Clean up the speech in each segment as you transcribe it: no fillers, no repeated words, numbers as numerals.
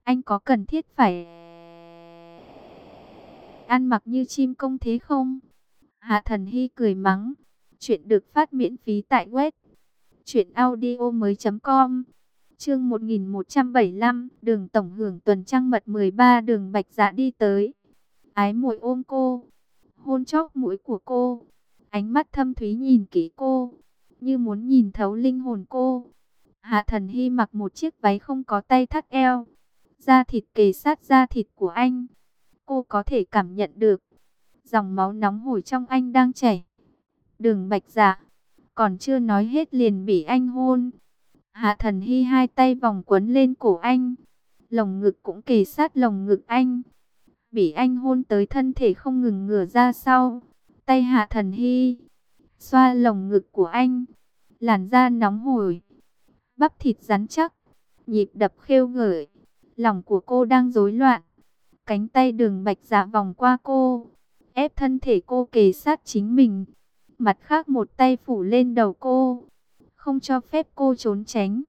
Anh có cần thiết phải ăn mặc như chim công thế không? Hạ Thần Hy cười mắng. Chuyện được phát miễn phí tại web truyệnaudiomoi.com. Chương 1175, Đường tổng hưởng tuần trăng mật 13. Đường Bạch Dạ đi tới, ái muội ôm cô, hôn chóp mũi của cô, ánh mắt thâm thúy nhìn kỹ cô, như muốn nhìn thấu linh hồn cô. Hạ Thần Hy mặc một chiếc váy không có tay thắt eo, da thịt kề sát da thịt của anh. Cô có thể cảm nhận được dòng máu nóng hổi trong anh đang chảy. Đường Bạch Dạ còn chưa nói hết liền bị anh hôn. Hạ Thần Hy hai tay vòng quấn lên cổ anh, lồng ngực cũng kề sát lồng ngực anh. Bị anh hôn tới thân thể không ngừng ngửa ra sau. Tay Hạ Thần Hy xoa lồng ngực của anh, làn da nóng hổi, bắp thịt rắn chắc, nhịp đập khêu gợi. Lòng của cô đang rối loạn. Cánh tay Đường Bạch Dạ vòng qua cô, ép thân thể cô kề sát chính mình. Mặt khác một tay phủ lên đầu cô, không cho phép cô trốn tránh.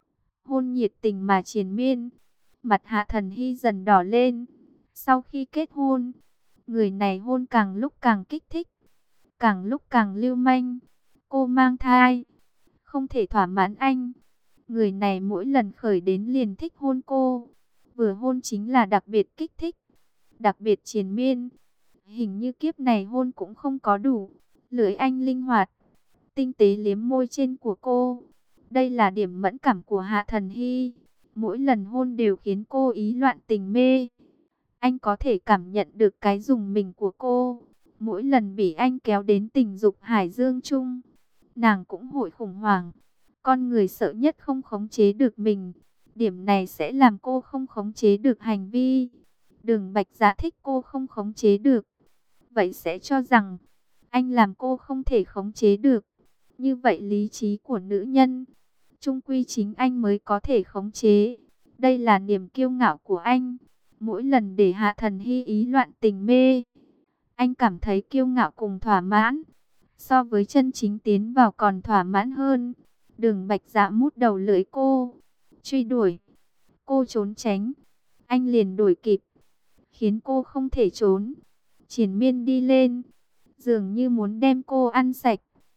Hôn nhiệt tình mà triền miên. Mặt Hạ Thần Hy dần đỏ lên. Sau khi kết hôn, người này hôn càng lúc càng kích thích, càng lúc càng lưu manh. Cô mang thai, không thể thỏa mãn anh. Người này mỗi lần khởi đến liền thích hôn cô. Vừa hôn chính là đặc biệt kích thích, đặc biệt triền miên. Hình như kiếp này hôn cũng không có đủ. Lưỡi anh linh hoạt, tinh tế liếm môi trên của cô. Đây là điểm mẫn cảm của Hạ Thần Hy. Mỗi lần hôn đều khiến cô ý loạn tình mê. Anh có thể cảm nhận được cái rùng mình của cô. Mỗi lần bị anh kéo đến tình dục hải dương chung, nàng cũng hội khủng hoảng. Con người sợ nhất không khống chế được mình. Điểm này sẽ làm cô không khống chế được hành vi. Đường Bạch Dạ thích cô không khống chế được, vậy sẽ cho rằng anh làm cô không thể khống chế được. Như vậy lý trí của nữ nhân, chung quy chính anh mới có thể khống chế. Đây là niềm kiêu ngạo của anh. Mỗi lần để Hạ Thần Hy ý loạn tình mê, anh cảm thấy kiêu ngạo cùng thỏa mãn. So với chân chính tiến vào còn thỏa mãn hơn. Đường Bạch Dạ mút đầu lưỡi cô, truy đuổi. Cô trốn tránh, anh liền đuổi kịp, khiến cô không thể trốn. Triền miên đi lên, dường như muốn đem cô ăn sạch.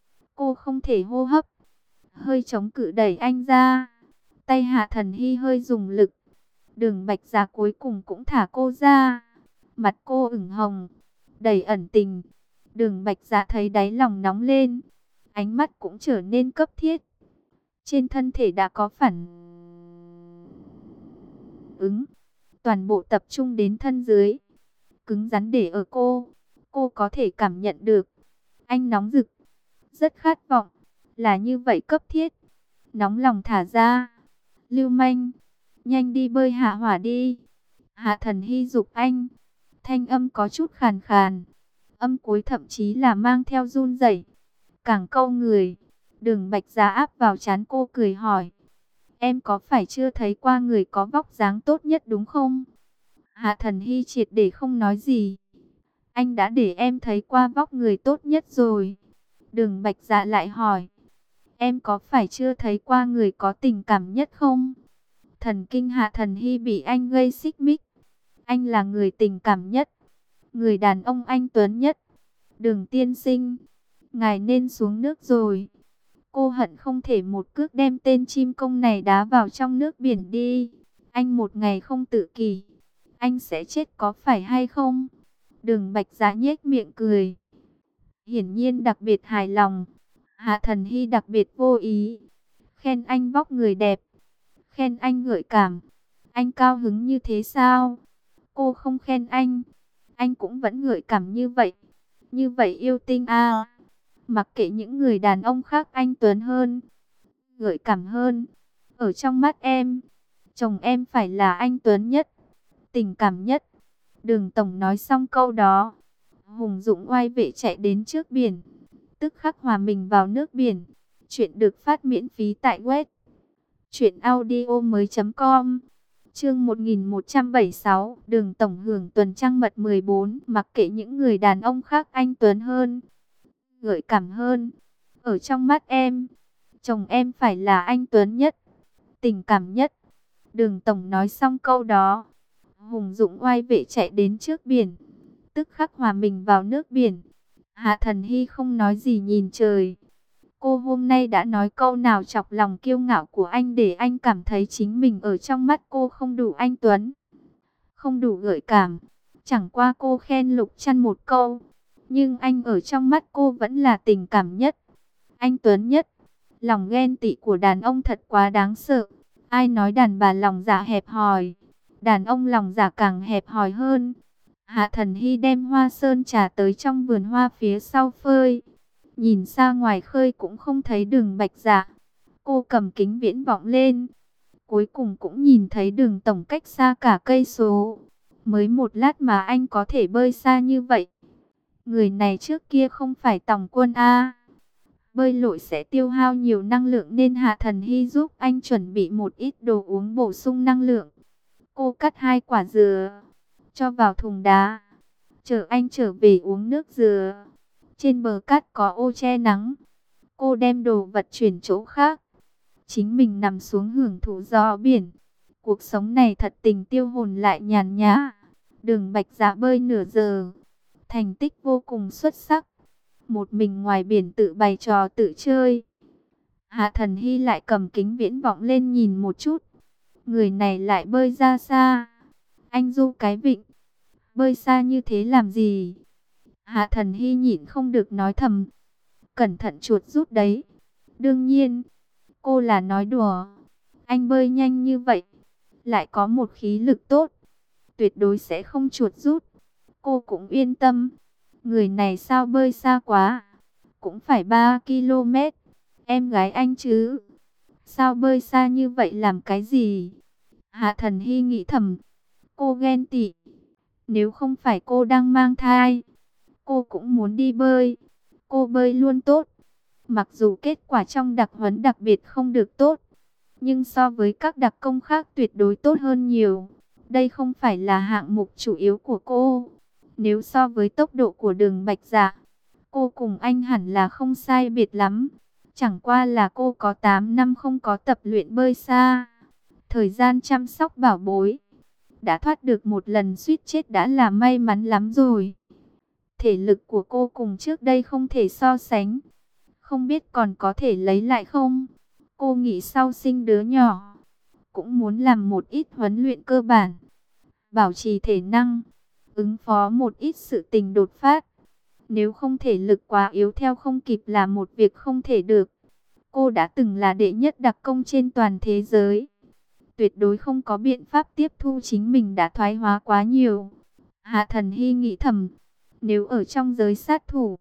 Cô không thể hô hấp, hơi chống cự đẩy anh ra. Tay Hạ Thần Hy hơi dùng lực. Đường Bạch Dạ cuối cùng cũng thả cô ra. Mặt cô ửng hồng, đầy ẩn tình. Đường Bạch Dạ thấy đáy lòng nóng lên, ánh mắt cũng trở nên cấp thiết. Trên thân thể đã có phản ứng, toàn bộ tập trung đến thân dưới, cứng rắn để ở cô. Cô có thể cảm nhận được anh nóng rực, rất khát vọng, là như vậy cấp thiết. Nóng lòng thả ra. Lưu manh, nhanh đi bơi hạ hỏa đi. Hạ Thần Hy giục anh. Thanh âm có chút khàn khàn, âm cuối thậm chí là mang theo run rẩy, càng câu người. Đường Bạch Dạ áp vào trán cô cười hỏi, em có phải chưa thấy qua người có vóc dáng tốt nhất đúng không? Hạ Thần Hy triệt để không nói gì. Anh đã để em thấy qua vóc người tốt nhất rồi. Đường Bạch Dạ lại hỏi, em có phải chưa thấy qua người có tình cảm nhất không? Thần kinh Hạ Thần Hy bị anh gây xích mích. Anh là người tình cảm nhất, người đàn ông anh tuấn nhất. Đường tiên sinh, ngài nên xuống nước rồi. Cô hận không thể một cước đem tên chim công này đá vào trong nước biển đi. Anh một ngày không tự kỷ, anh sẽ chết có phải hay không? Đường Bạch Dạ nhếch miệng cười, hiển nhiên đặc biệt hài lòng. Hạ Thần Hy đặc biệt vô ý, khen anh vóc người đẹp, khen anh gợi cảm. Anh cao hứng như thế sao? Cô không khen anh cũng vẫn gợi cảm như vậy. Như vậy yêu tinh à? Mặc kệ những người đàn ông khác anh tuấn hơn, gợi cảm hơn. Ở trong mắt em, chồng em phải là anh tuấn nhất, tình cảm nhất. Đường tổng nói xong câu đó, hùng dũng oai vệ chạy đến trước biển, tức khắc hòa mình vào nước biển. Chuyện được phát miễn phí tại web truyệnaudiomoi.com. Chương 1176, Đường tổng hưởng tuần trăng mật 14. Mặc kệ những người đàn ông khác anh tuấn hơn, gợi cảm hơn. Ở trong mắt em, chồng em phải là anh tuấn nhất, tình cảm nhất. Đường tổng nói xong câu đó, hùng dũng oai vệ chạy đến trước biển, tức khắc hòa mình vào nước biển. Hạ Thần Hy không nói gì nhìn trời. Cô hôm nay đã nói câu nào chọc lòng kiêu ngạo của anh để anh cảm thấy chính mình ở trong mắt cô không đủ anh tuấn, không đủ gợi cảm. Chẳng qua cô khen Lục Trăn một câu, nhưng anh ở trong mắt cô vẫn là tình cảm nhất, anh tuấn nhất. Lòng ghen tị của đàn ông thật quá đáng sợ. Ai nói đàn bà lòng dạ hẹp hòi, đàn ông lòng dạ càng hẹp hòi hơn. Hạ Thần Hy đem hoa sơn trà tới trong vườn hoa phía sau phơi. Nhìn ra ngoài khơi cũng không thấy Đường Bạch Dạ. Cô cầm kính viễn vọng lên, cuối cùng cũng nhìn thấy Đường tổng cách xa cả cây số. Mới một lát mà anh có thể bơi xa như vậy. Người này trước kia không phải tòng quân a. Bơi lội sẽ tiêu hao nhiều năng lượng nên Hạ Thần Hy giúp anh chuẩn bị một ít đồ uống bổ sung năng lượng. Cô cắt 2 quả dừa, cho vào thùng đá, chờ anh trở về uống nước dừa. Trên bờ cát có ô che nắng, cô đem đồ vật chuyển chỗ khác, chính mình nằm xuống hưởng thụ gió biển. Cuộc sống này thật tình tiêu hồn lại nhàn nhã. Đường Bạch Dạ bơi nửa giờ, thành tích vô cùng xuất sắc. Một mình ngoài biển tự bày trò tự chơi. Hạ Thần Hy lại cầm kính viễn vọng lên nhìn một chút. Người này lại bơi ra xa. Anh du cái vịnh, bơi xa như thế làm gì? Hạ Thần Hy nhịn không được nói thầm. Cẩn thận chuột rút đấy. Đương nhiên, cô là nói đùa. Anh bơi nhanh như vậy, lại có một khí lực tốt, tuyệt đối sẽ không chuột rút. Cô cũng yên tâm. Người này sao bơi xa quá, cũng phải 3 km. Em gái anh chứ, sao bơi xa như vậy làm cái gì? Hạ Thần Hy nghĩ thầm. Cô ghen tị. Nếu không phải cô đang mang thai, cô cũng muốn đi bơi. Cô bơi luôn tốt. Mặc dù kết quả trong đặc huấn đặc biệt không được tốt, nhưng so với các đặc công khác tuyệt đối tốt hơn nhiều. Đây không phải là hạng mục chủ yếu của cô. Nếu so với tốc độ của Đường Bạch Dạ, cô cùng anh hẳn là không sai biệt lắm. Chẳng qua là cô có 8 năm không có tập luyện bơi xa. Thời gian chăm sóc bảo bối, đã thoát được một lần suýt chết đã là may mắn lắm rồi. Thể lực của cô cùng trước đây không thể so sánh. Không biết còn có thể lấy lại không? Cô nghĩ sau sinh đứa nhỏ, cũng muốn làm một ít huấn luyện cơ bản, bảo trì thể năng, ứng phó một ít sự tình đột phát. Nếu không thể lực quá yếu theo không kịp là một việc không thể được. Cô đã từng là đệ nhất đặc công trên toàn thế giới. Tuyệt đối không có biện pháp tiếp thu chính mình đã thoái hóa quá nhiều. Hạ Thần Hy nghĩ thầm, nếu ở trong giới sát thủ,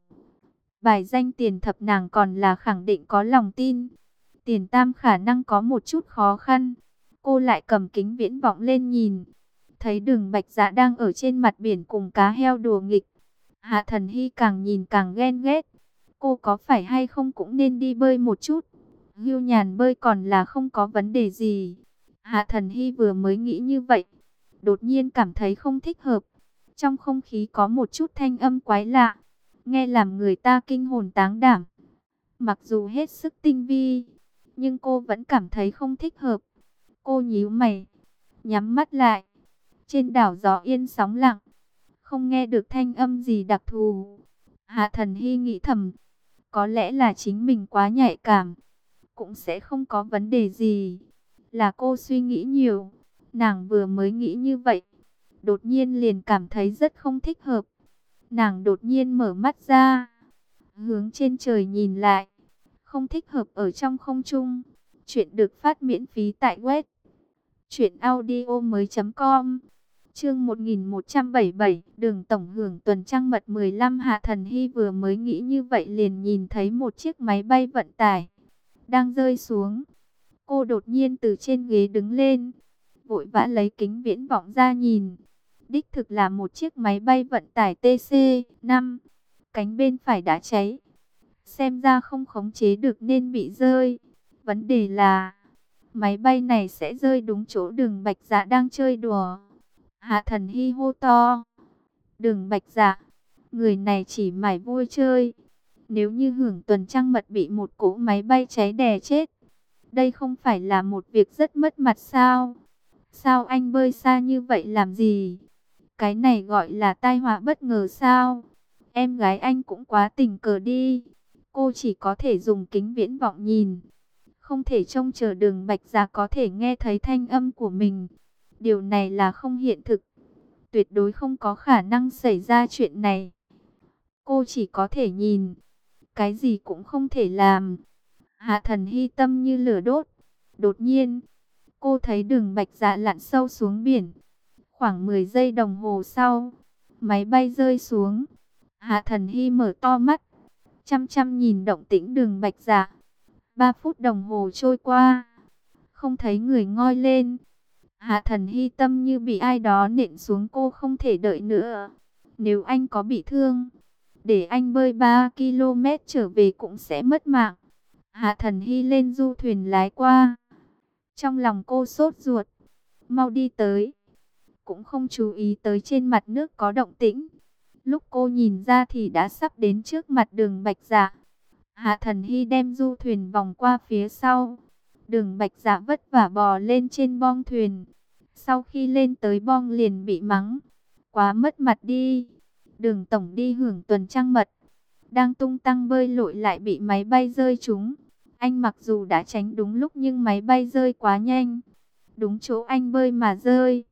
bài danh tiền thập nàng còn là khẳng định có lòng tin. Tiền tam khả năng có một chút khó khăn. Cô lại cầm kính viễn vọng lên nhìn, thấy Đường Bạch Dạ đang ở trên mặt biển cùng cá heo đùa nghịch. Hạ Thần Hy càng nhìn càng ghen ghét. Cô có phải hay không cũng nên đi bơi một chút. Hưu nhàn bơi còn là không có vấn đề gì. Hạ Thần Hy vừa mới nghĩ như vậy, đột nhiên cảm thấy không thích hợp. Trong không khí có một chút thanh âm quái lạ, nghe làm người ta kinh hồn táng đảm. Mặc dù hết sức tinh vi, nhưng cô vẫn cảm thấy không thích hợp. Cô nhíu mày, nhắm mắt lại. Trên đảo gió yên sóng lặng, không nghe được thanh âm gì đặc thù. Hạ Thần Hy nghĩ thầm, có lẽ là chính mình quá nhạy cảm, cũng sẽ không có vấn đề gì. Là cô suy nghĩ nhiều. Nàng vừa mới nghĩ như vậy, đột nhiên liền cảm thấy rất không thích hợp. Nàng đột nhiên mở mắt ra, hướng trên trời nhìn lại. Không thích hợp ở trong không trung. Chuyện được phát miễn phí tại web truyệnaudiomoi.com. Chương 1177, Đường tổng hưởng tuần trăng mật 15. Hạ Thần Hy vừa mới nghĩ như vậy liền nhìn thấy một chiếc máy bay vận tải đang rơi xuống. Cô đột nhiên từ trên ghế đứng lên, vội vã lấy kính viễn vọng ra nhìn. Đích thực là một chiếc máy bay vận tải TC-5, cánh bên phải đã cháy, xem ra không khống chế được nên bị rơi. Vấn đề là máy bay này sẽ rơi đúng chỗ Đường Bạch Dạ đang chơi đùa. Hạ Thần Hy hô to, Đường Bạch Dạ, người này chỉ mải vui chơi. Nếu như hưởng tuần trăng mật bị một cỗ máy bay cháy đè chết, đây không phải là một việc rất mất mặt sao? Sao anh bơi xa như vậy làm gì? Cái này gọi là tai họa bất ngờ sao? Em gái anh cũng quá tình cờ đi. Cô chỉ có thể dùng kính viễn vọng nhìn, không thể trông chờ Đường Bạch Dạ có thể nghe thấy thanh âm của mình. Điều này là không hiện thực, tuyệt đối không có khả năng xảy ra chuyện này. Cô chỉ có thể nhìn, cái gì cũng không thể làm. Hạ Thần Hy tâm như lửa đốt. Đột nhiên, cô thấy Đường Bạch Dạ lặn sâu xuống biển. Khoảng 10 giây đồng hồ sau, máy bay rơi xuống. Hạ Thần Hy mở to mắt, chăm chăm nhìn động tĩnh Đường Bạch Dạ. 3 phút đồng hồ trôi qua, không thấy người ngoi lên. Hạ Thần Hy tâm như bị ai đó nện xuống, cô không thể đợi nữa. Nếu anh có bị thương, để anh bơi 3 km trở về cũng sẽ mất mạng. Hạ Thần Hy lên du thuyền lái qua. Trong lòng cô sốt ruột, mau đi tới. Cũng không chú ý tới trên mặt nước có động tĩnh. Lúc cô nhìn ra thì đã sắp đến trước mặt Đường Bạch Dạ. Hạ Thần Hy đem du thuyền vòng qua phía sau. Đường Bạch Dạ vất vả bò lên trên bong thuyền. Sau khi lên tới bong liền bị mắng: quá mất mặt đi. Đường tổng đi hưởng tuần trăng mật, đang tung tăng bơi lội lại bị máy bay rơi trúng. Anh mặc dù đã tránh đúng lúc nhưng máy bay rơi quá nhanh, đúng chỗ anh bơi mà rơi.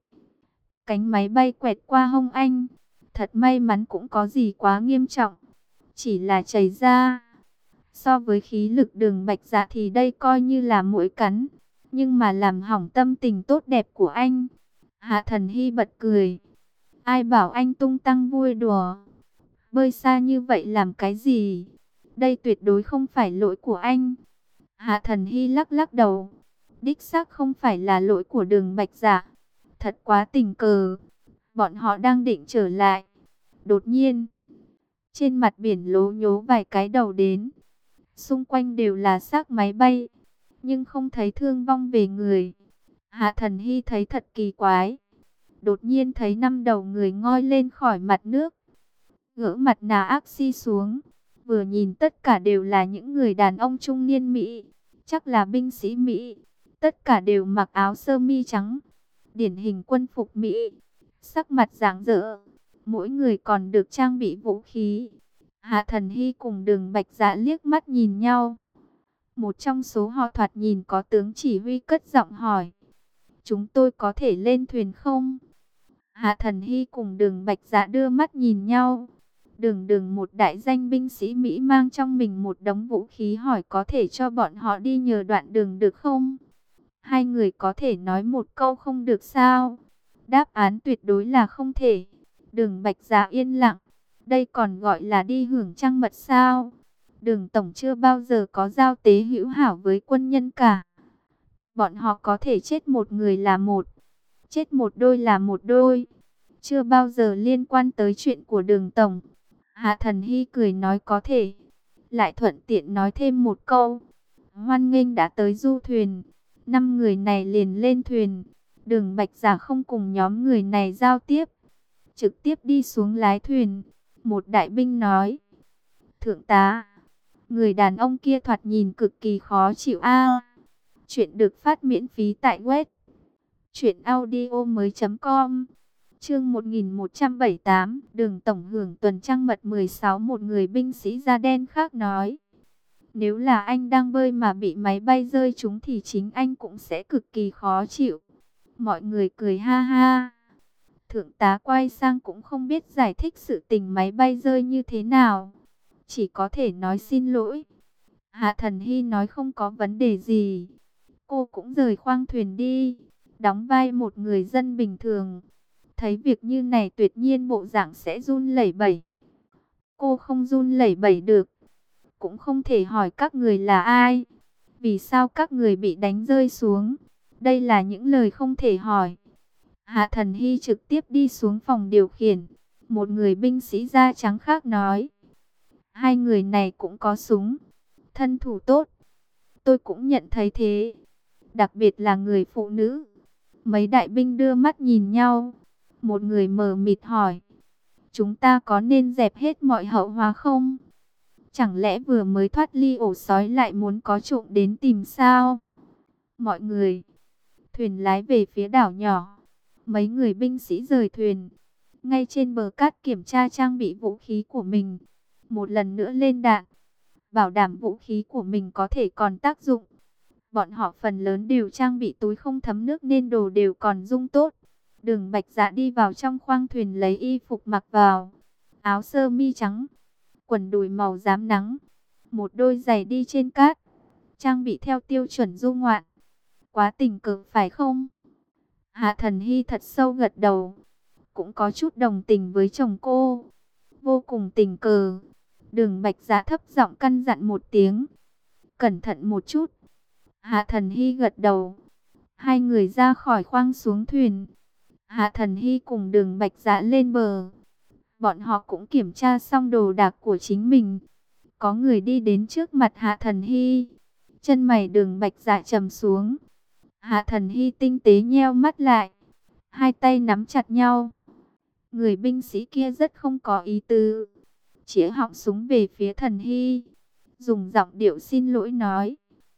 Cánh máy bay quẹt qua hông anh. Thật may mắn, cũng có gì quá nghiêm trọng, chỉ là chảy ra. So với khí lực Đường Bạch Dạ thì đây coi như là muỗi cắn, nhưng mà làm hỏng tâm tình tốt đẹp của anh. Hạ Thần Hy bật cười: ai bảo anh tung tăng vui đùa, bơi xa như vậy làm cái gì? Đây tuyệt đối không phải lỗi của anh. Hạ Thần Hy lắc lắc đầu: đích xác không phải là lỗi của Đường Bạch Dạ. Thật quá tình cờ. Bọn họ đang định trở lại, đột nhiên trên mặt biển lố nhố vài cái đầu đến. Xung quanh đều là xác máy bay, nhưng không thấy thương vong về người. Hạ Thần Hy thấy thật kỳ quái. Đột nhiên thấy 5 đầu người ngoi lên khỏi mặt nước, gỡ mặt nạ oxy xuống. Vừa nhìn tất cả đều là những người đàn ông trung niên Mỹ, chắc là binh sĩ Mỹ. Tất cả đều mặc áo sơ mi trắng, điển hình quân phục Mỹ, sắc mặt rạng rỡ. Mỗi người còn được trang bị vũ khí. Hạ Thần Hy cùng Đường Bạch Dạ liếc mắt nhìn nhau. Một trong số họ thoạt nhìn có tướng chỉ huy cất giọng hỏi: chúng tôi có thể lên thuyền không? Hạ Thần Hy cùng Đường Bạch Dạ đưa mắt nhìn nhau. Đường, một đại danh binh sĩ Mỹ mang trong mình một đống vũ khí, hỏi có thể cho bọn họ đi nhờ đoạn đường được không? Hai người có thể nói một câu không được sao? Đáp án tuyệt đối là không thể. Đường Bạch Dạ yên lặng. Đây còn gọi là đi hưởng trăng mật sao? Đường tổng chưa bao giờ có giao tế hữu hảo với quân nhân cả. Bọn họ có thể chết một người là một, chết một đôi là một đôi, chưa bao giờ liên quan tới chuyện của Đường tổng. Hạ Thần Hy cười nói có thể, lại thuận tiện nói thêm một câu: hoan nghênh đã tới du thuyền. 5 người này liền lên thuyền. Đường Bạch Dạ không cùng nhóm người này giao tiếp, trực tiếp đi xuống lái thuyền. Một đại binh nói: thượng tá, người đàn ông kia thoạt nhìn cực kỳ khó chịu a. Chuyện được phát miễn phí tại web truyệnaudiomoi.com. Chương 1178, Đường tổng hưởng tuần trăng mật 16. Một người binh sĩ da đen khác nói: nếu là anh đang bơi mà bị máy bay rơi trúng thì chính anh cũng sẽ cực kỳ khó chịu. Mọi người cười ha ha. Thượng tá quay sang cũng không biết giải thích sự tình máy bay rơi như thế nào, chỉ có thể nói xin lỗi. Hạ Thần Hy nói không có vấn đề gì. Cô cũng rời khoang thuyền đi, đóng vai một người dân bình thường. Thấy việc như này tuyệt nhiên bộ dạng sẽ run lẩy bẩy. Cô không run lẩy bẩy được, cũng không thể hỏi các người là ai, vì sao các người bị đánh rơi xuống. Đây là những lời không thể hỏi. Hạ Thần Hy trực tiếp đi xuống phòng điều khiển. Một người binh sĩ da trắng khác nói: hai người này cũng có súng, thân thủ tốt. Tôi cũng nhận thấy thế, đặc biệt là người phụ nữ. Mấy đại binh đưa mắt nhìn nhau. Một người mờ mịt hỏi: chúng ta có nên dẹp hết mọi hậu hóa không? Chẳng lẽ vừa mới thoát ly ổ sói lại muốn có trộm đến tìm sao? Mọi người Thuyền lái về phía đảo nhỏ. Mấy người binh sĩ rời thuyền. Ngay trên bờ cát kiểm tra trang bị vũ khí của mình. Một lần nữa lên đạn. Bảo đảm vũ khí của mình có thể còn tác dụng. Bọn họ phần lớn đều trang bị túi không thấm nước nên đồ đều còn dung tốt. Đường Bạch Dạ đi vào trong khoang thuyền lấy y phục mặc vào. Áo sơ mi trắng, quần đùi màu rám nắng, một đôi giày đi trên cát. Trang bị theo tiêu chuẩn du ngoạn. Quá tình cờ phải không? Hạ Thần Hy thật sâu gật đầu. Cũng có chút đồng tình với chồng cô. Vô cùng tình cờ. Đường Bạch Dạ thấp giọng căn dặn một tiếng. Cẩn thận một chút. Hạ Thần Hy gật đầu. Hai người ra khỏi khoang xuống thuyền. Hạ Thần Hy cùng Đường Bạch Dạ lên bờ. Bọn họ cũng kiểm tra xong đồ đạc của chính mình. Có người đi đến trước mặt Hạ Thần Hy. Chân mày Đường Bạch Dạ trầm xuống. Hạ Thần Hy tinh tế nheo mắt lại. Hai tay nắm chặt nhau. Người binh sĩ kia rất không có ý tứ. Chĩa họng súng về phía Thần Hy. Dùng giọng điệu xin lỗi nói.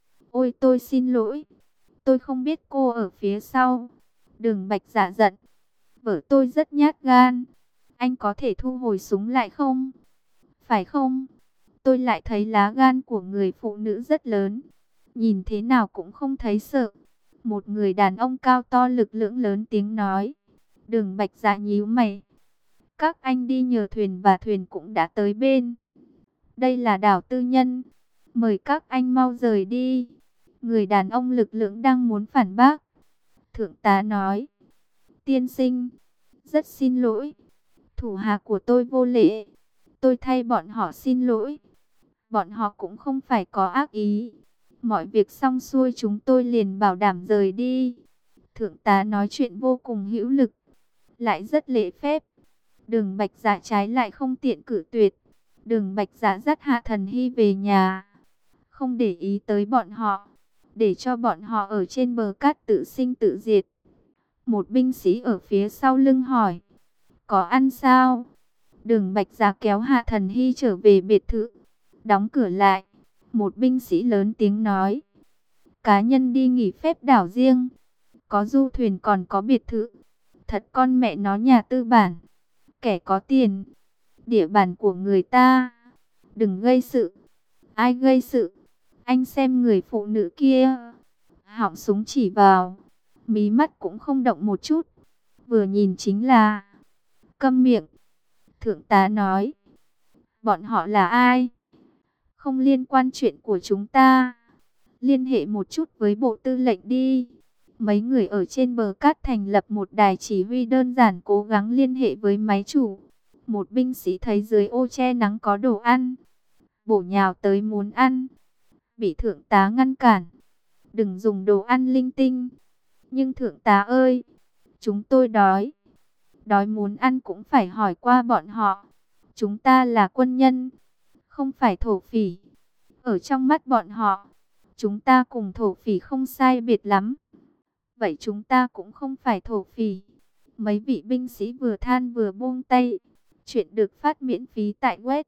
Ôi tôi xin lỗi. Tôi không biết cô ở phía sau. Đường Bạch Dạ giận. Vợ tôi rất nhát gan. Anh có thể thu hồi súng lại không? Phải không? Tôi lại thấy lá gan của người phụ nữ rất lớn. Nhìn thế nào cũng không thấy sợ. Một người đàn ông cao to lực lưỡng lớn tiếng nói. Đường Bạch Dạ nhíu mày. Các anh đi nhờ thuyền và thuyền cũng đã tới bên. Đây là đảo tư nhân. Mời các anh mau rời đi. Người đàn ông lực lưỡng đang muốn phản bác. Thượng tá nói. Tiên sinh, rất xin lỗi. Thủ hạ của tôi vô lễ. Tôi thay bọn họ xin lỗi. Bọn họ cũng không phải có ác ý. Mọi việc xong xuôi chúng tôi liền bảo đảm rời đi. Thượng tá nói chuyện vô cùng hữu lực. Lại rất lễ phép. Đường Bạch Dạ trái lại không tiện cự tuyệt. Đường Bạch Dạ dắt Hạ Thần Hy về nhà. Không để ý tới bọn họ. Để cho bọn họ ở trên bờ cát tự sinh tự diệt. Một binh sĩ ở phía sau lưng hỏi. Có ăn sao? Đường Bạch Dạ kéo Hạ Thần Hy trở về biệt thự. Đóng cửa lại. Một binh sĩ lớn tiếng nói. Cá nhân đi nghỉ phép đảo riêng. Có du thuyền còn có biệt thự. Thật con mẹ nó nhà tư bản. Kẻ có tiền. Địa bàn của người ta. Đừng gây sự. Ai gây sự? Anh xem người phụ nữ kia. Họng súng chỉ vào. Mí mắt cũng không động một chút. Vừa nhìn chính là. Câm miệng. Thượng tá nói. Bọn họ là ai? Không liên quan chuyện của chúng ta. Liên hệ một chút với bộ tư lệnh đi. Mấy người ở trên bờ cát thành lập một đài chỉ huy đơn giản cố gắng liên hệ với máy chủ. Một binh sĩ thấy dưới ô che nắng có đồ ăn. Bổ nhào tới muốn ăn. Bị thượng tá ngăn cản. Đừng dùng đồ ăn linh tinh. Nhưng thượng tá ơi, chúng tôi đói. Đói muốn ăn cũng phải hỏi qua bọn họ. Chúng ta là quân nhân, không phải thổ phỉ. Ở trong mắt bọn họ, chúng ta cùng thổ phỉ không sai biệt lắm. Vậy chúng ta cũng không phải thổ phỉ. Mấy vị binh sĩ vừa than vừa buông tay. Chuyện được phát miễn phí tại web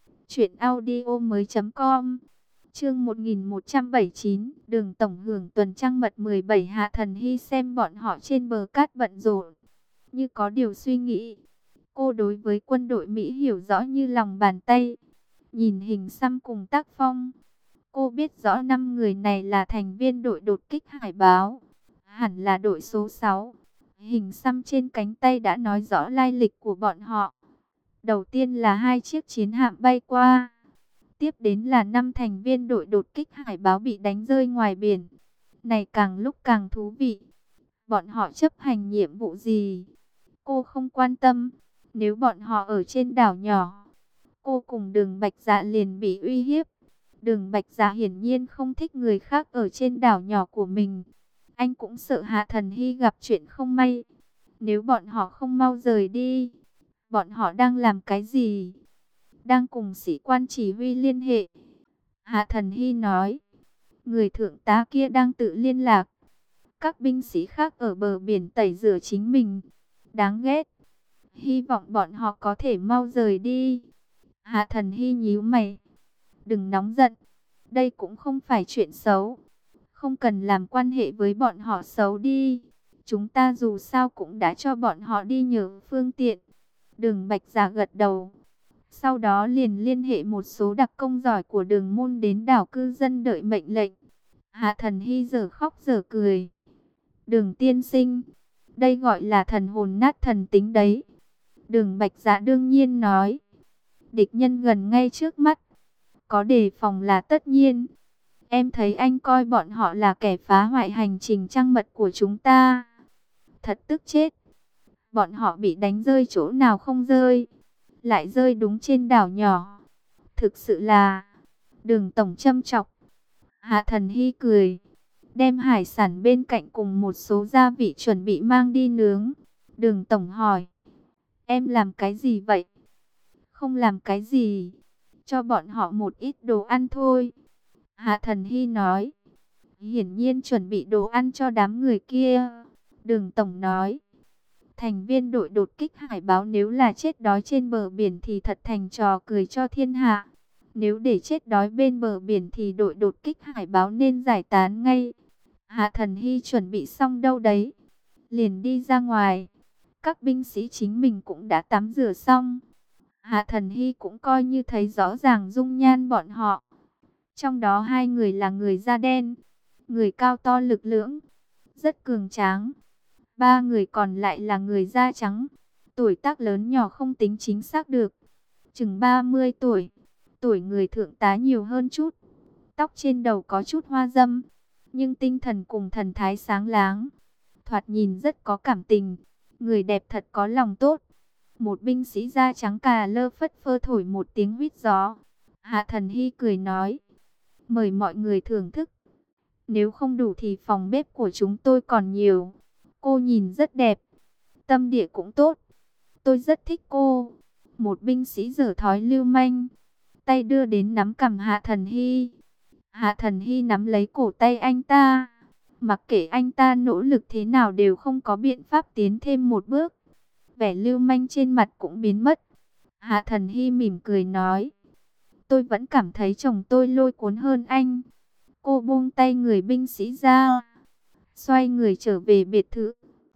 truyệnaudiomoi.com. Chương 1179, Đường tổng hưởng tuần trăng mật 17. Hạ Thần Hy xem bọn họ trên bờ cát bận rộn, như có điều suy nghĩ. Cô đối với quân đội Mỹ hiểu rõ như lòng bàn tay. Nhìn hình xăm cùng tác phong, cô biết rõ 5 người này là thành viên đội đột kích hải báo. Hẳn là đội số 6. Hình xăm trên cánh tay đã nói rõ lai lịch của bọn họ. Đầu tiên là 2 chiếc chiến hạm bay qua. Tiếp đến là 5 thành viên đội đột kích hải báo bị đánh rơi ngoài biển. Này càng lúc càng thú vị. Bọn họ chấp hành nhiệm vụ gì? Cô không quan tâm. Nếu bọn họ ở trên đảo nhỏ, cô cùng Đường Bạch Dạ liền bị uy hiếp. Đường Bạch Dạ hiển nhiên không thích người khác ở trên đảo nhỏ của mình. Anh cũng sợ Hạ Thần Hy gặp chuyện không may. Nếu bọn họ không mau rời đi, bọn họ đang làm cái gì? Đang cùng sĩ quan chỉ huy liên hệ. Hạ Thần Hy nói. Người thượng tá kia đang tự liên lạc. Các binh sĩ khác ở bờ biển tẩy rửa chính mình. Đáng ghét. Hy vọng bọn họ có thể mau rời đi. Hạ Thần Hy nhíu mày. Đừng nóng giận. Đây cũng không phải chuyện xấu. Không cần làm quan hệ với bọn họ xấu đi. Chúng ta dù sao cũng đã cho bọn họ đi nhờ phương tiện. Đường Bạch Dạ gật đầu. Sau đó liền liên hệ một số đặc công giỏi của Đường môn đến đảo cư dân đợi mệnh lệnh. Hạ Thần Hy giờ khóc giờ cười. Đường tiên sinh, đây gọi là thần hồn nát thần tính đấy. Đường Bạch Dạ đương nhiên nói. Địch nhân gần ngay trước mắt, có đề phòng là tất nhiên. Em thấy anh coi bọn họ là kẻ phá hoại hành trình trăng mật của chúng ta. Thật tức chết. Bọn họ bị đánh rơi chỗ nào không rơi, lại rơi đúng trên đảo nhỏ. Thực sự là... Đường tổng châm chọc. Hạ Thần Hy cười, đem hải sản bên cạnh cùng một số gia vị chuẩn bị mang đi nướng. Đường tổng hỏi, em làm cái gì vậy? Không làm cái gì, cho bọn họ một ít đồ ăn thôi. Hạ Thần Hy nói, hiển nhiên chuẩn bị đồ ăn cho đám người kia. Đường tổng nói, thành viên đội đột kích hải báo nếu là chết đói trên bờ biển thì thật thành trò cười cho thiên hạ. Nếu để chết đói bên bờ biển thì đội đột kích hải báo nên giải tán ngay. Hạ Thần Hy chuẩn bị xong đâu đấy, liền đi ra ngoài. Các binh sĩ chính mình cũng đã tắm rửa xong. Hạ Thần Hy cũng coi như thấy rõ ràng dung nhan bọn họ. Trong đó 2 người là người da đen, người cao to lực lưỡng, rất cường tráng. 3 người còn lại là người da trắng, tuổi tác lớn nhỏ không tính chính xác được, chừng 30 tuổi. Tuổi người thượng tá nhiều hơn chút, tóc trên đầu có chút hoa dâm, nhưng tinh thần cùng thần thái sáng láng, thoạt nhìn rất có cảm tình, người đẹp thật có lòng tốt. Một binh sĩ da trắng cà lơ phất phơ thổi một tiếng huýt gió. Hạ Thần Hy cười nói, mời mọi người thưởng thức. Nếu không đủ thì phòng bếp của chúng tôi còn nhiều. Cô nhìn rất đẹp, tâm địa cũng tốt. Tôi rất thích cô. Một binh sĩ dở thói lưu manh, tay đưa đến nắm cằm Hạ Thần Hy. Hạ Thần Hy nắm lấy cổ tay anh ta. Mặc kệ anh ta nỗ lực thế nào đều không có biện pháp tiến thêm một bước. Vẻ lưu manh trên mặt cũng biến mất. Hạ Thần Hy mỉm cười nói, tôi vẫn cảm thấy chồng tôi lôi cuốn hơn anh. Cô buông tay người binh sĩ ra, xoay người trở về biệt thự.